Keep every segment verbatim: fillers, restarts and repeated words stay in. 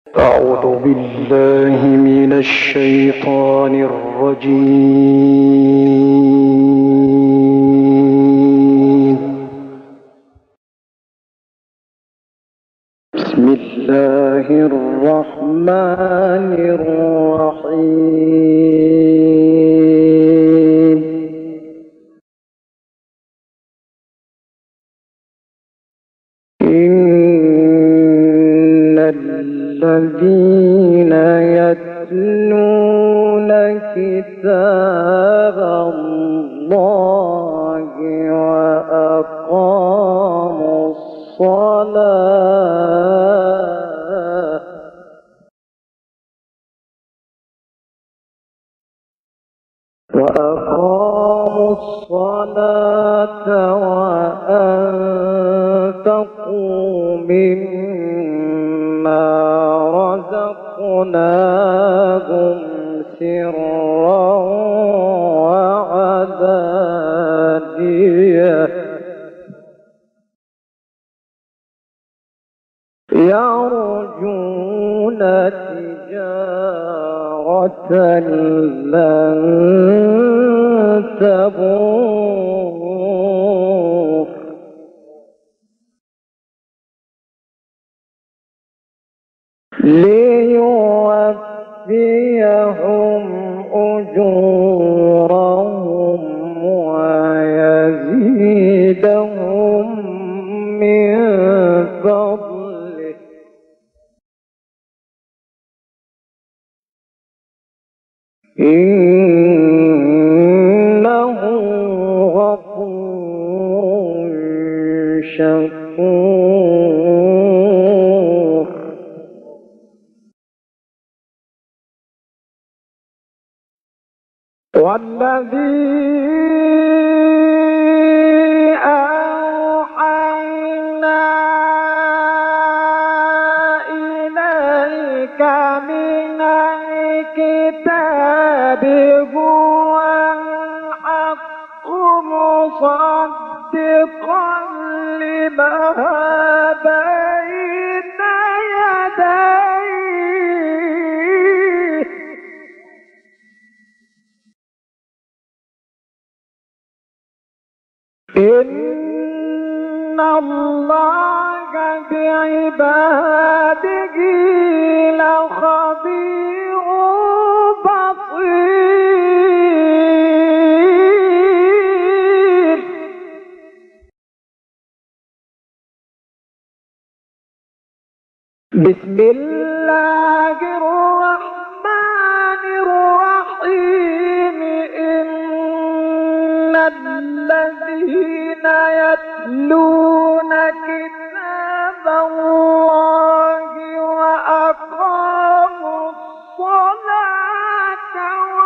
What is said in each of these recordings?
أعوذ بالله من الشيطان الرجيم. بسم الله الرحمن الرحيم. إن الذين يتلون كتاب الله وأقاموا الصلاة وأقاموا الصلاة وأنفقوا مما رزقناهم سرا وعلانية يرجون تجارة لن تبور ليوفيهم أجورهم ويزيدهم من فضله إنه غفور شكور. والذي أوحينا إليك من الكتاب هو الحق مصدقا لما بين يديه إن الله بعباده لخبير بصير. بسم الله الرحمن الرحيم. إن الذين يتلون كتاب الله وأقاموا الصلاة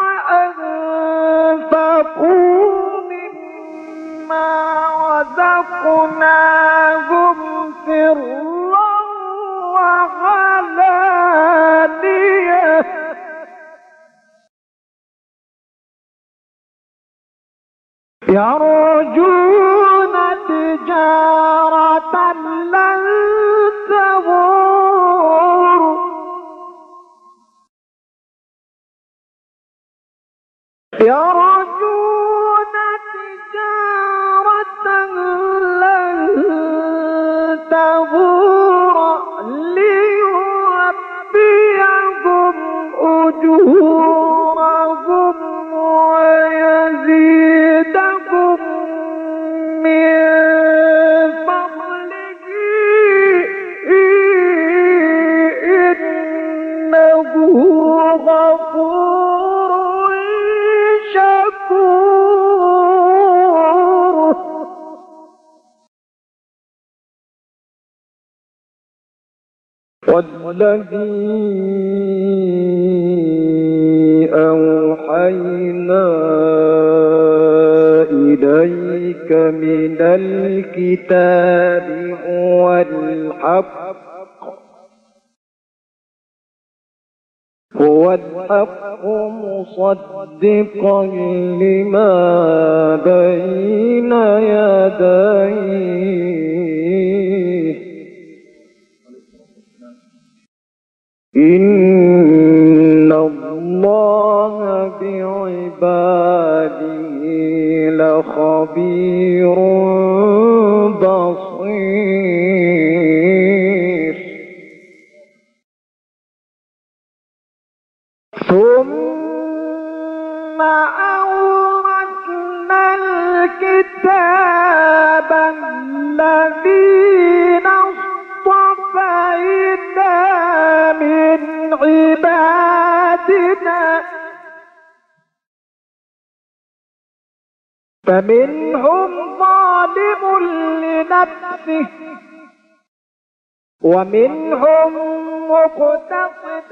وأنفقوا مما رزقناهم سرا وعلانية يرجون تجارة لن تبور يرجون تجارة لن تبور ليوفيهم أجورهم ويزيدهم من فضله إنه غفور شكور. والذي أوحينا إليك من الكتاب هو الحق هو الحق مصدقا لما بين يديه إن الله بعباده لخبير بصير. ثم أورثنا الكتاب الذين اصطفينا من عبادنا فمنهم ظالم لنفسه ومنهم مقتصد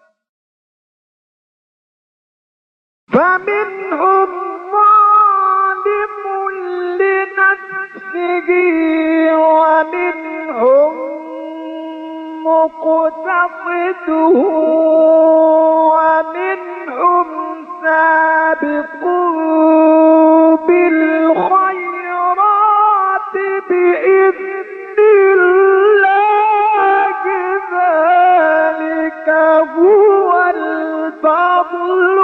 فمنهم ظالم لنفسه ومنهم مقتصد ومنهم سابق بالخيرات بإذن الله ذلك هو الفضل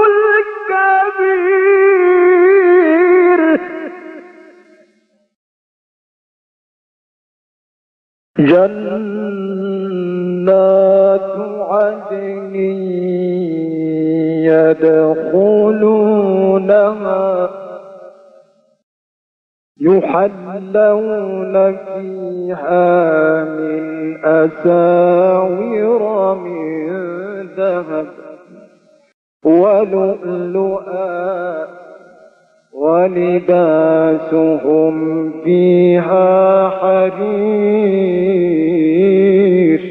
الكبير. جنات عدن يدخلونها يحلون فيها من أساور من ذهب ولؤلؤا ولباسهم فيها حرير.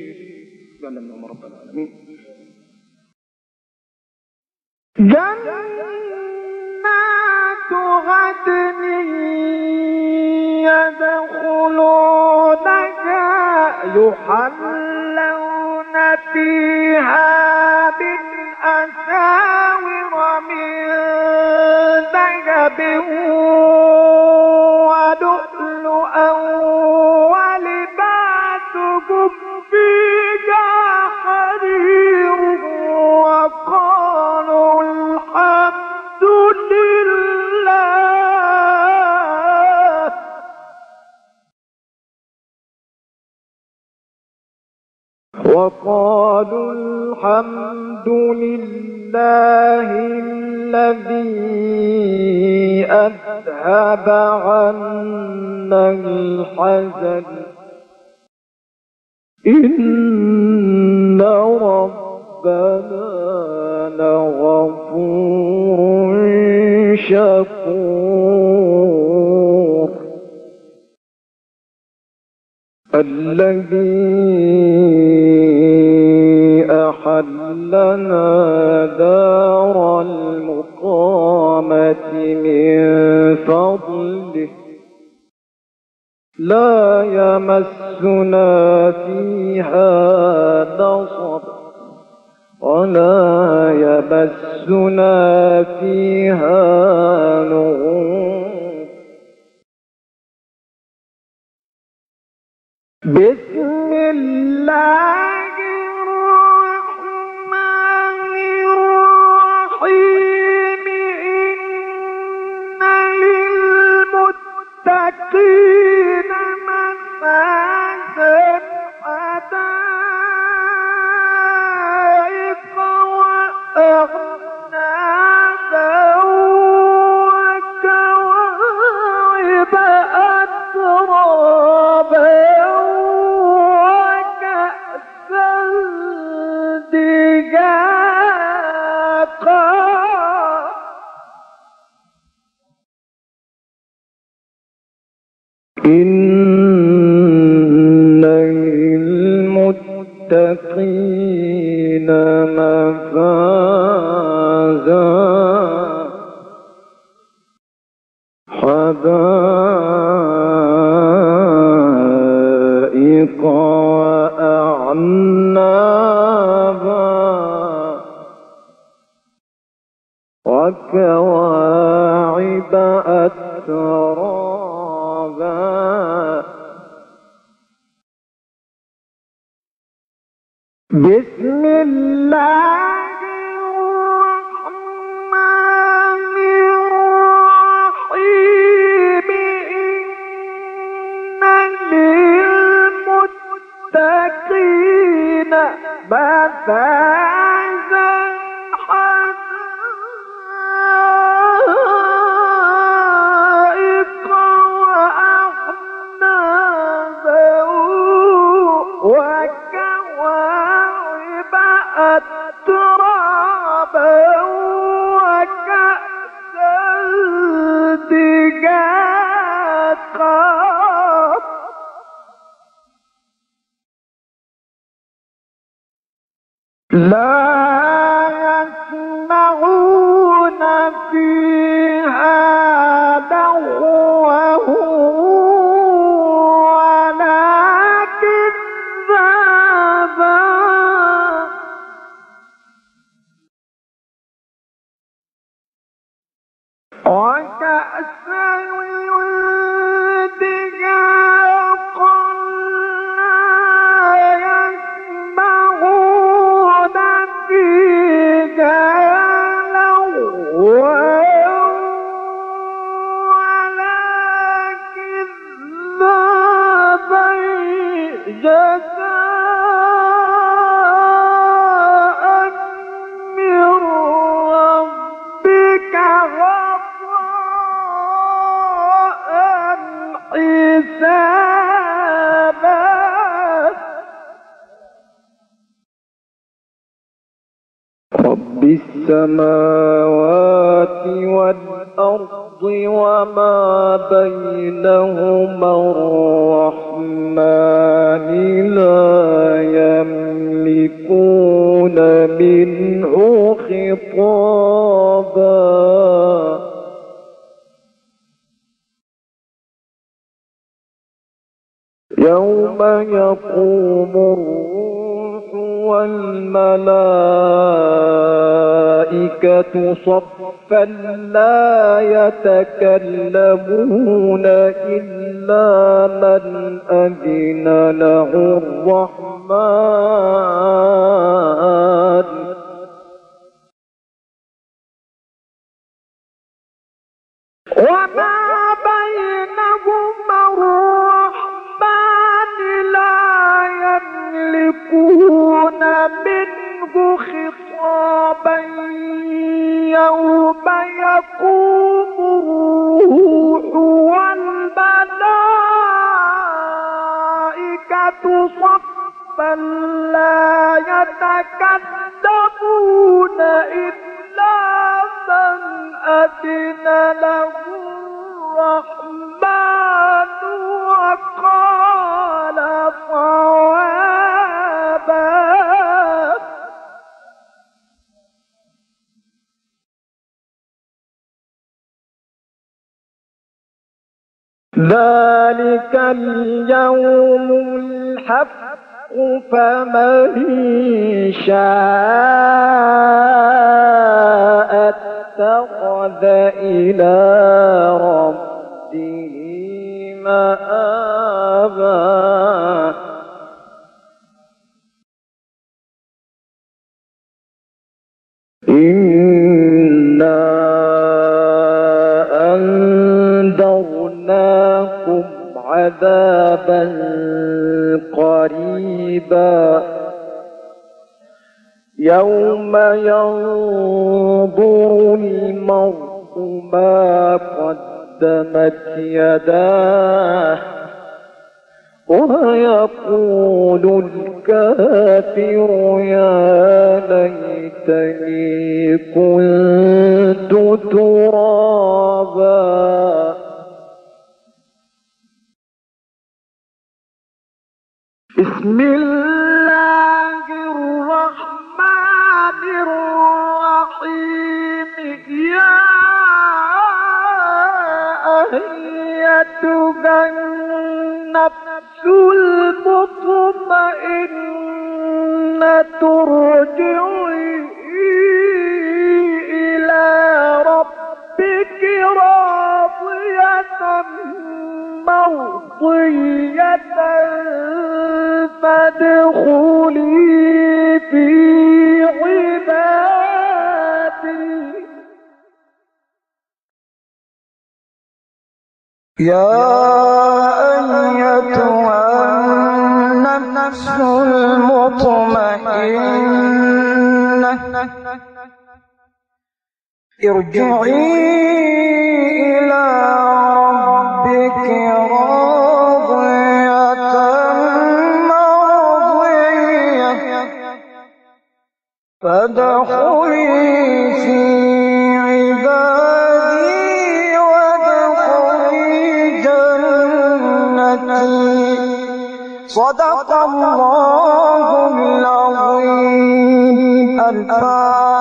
جنات عدن يدخلونها يحلون فيها من أساور من ذهب ولؤلؤا ولباسهم فيها حرير وقالوا الحمد لله وقالوا الحمد لله الذي أذهب عنا الحزن إن ربنا لغفور شكور. الذي أحلنا دار المقامة من فضله لا يمسنا فيها نصب ولا يمسنا فيها لغوب. بسم الله الرحمن الرحيم. إن للمتقين مفازا حدائق وأعنابا وكواعب أترابا وكأسا دهاقا. إن للمتقين مفازا حدائق وأعنابا وكواعب أترابا. بسم بسم الله الرحمن الرحيم إن للمتقين مفازا حدائق وأعنابا وكواعب أترابا وكأسا دجاجا لا يسمعون فيها لغوا ولا كذابا وكأسا دجاجا لا يسمعون فيها لغوا ولا كذابا جزاء من ربك عطاء حسابا رب السماوات والأرض وما بينهما الرحمن لا يملكون منه خطابا يوم يقوم الروح والملائكة صفا لا يتكلمون إلا من أذن له الرحمن وما بينهما الرحمن لا يملكون منه خطابا يوم يقوم الروح والملائكة صفا لا يتكلمون إلا من أذن له الرحمن وقال صوابا ذلك اليوم الحق فمن شاء اتخذ إلى ربه مآبا إنا أنذرناكم عذابا قريبا يوم ينظر المرء ما قدمت يداه ويقول الكافر يا ليتني كنت ترابا بسم الله الرحمن الرحيم يا أيتها النفس المطمئنة ارجعي إلى ربك راضية مرضية فادخلي في عبادي. يا أيتها النفس المطمئنة ارجعي إلى ربك راضية مرضية فادخلي في عبادي وادخلي جنتي. صدق الله العظيم. الفاتحة.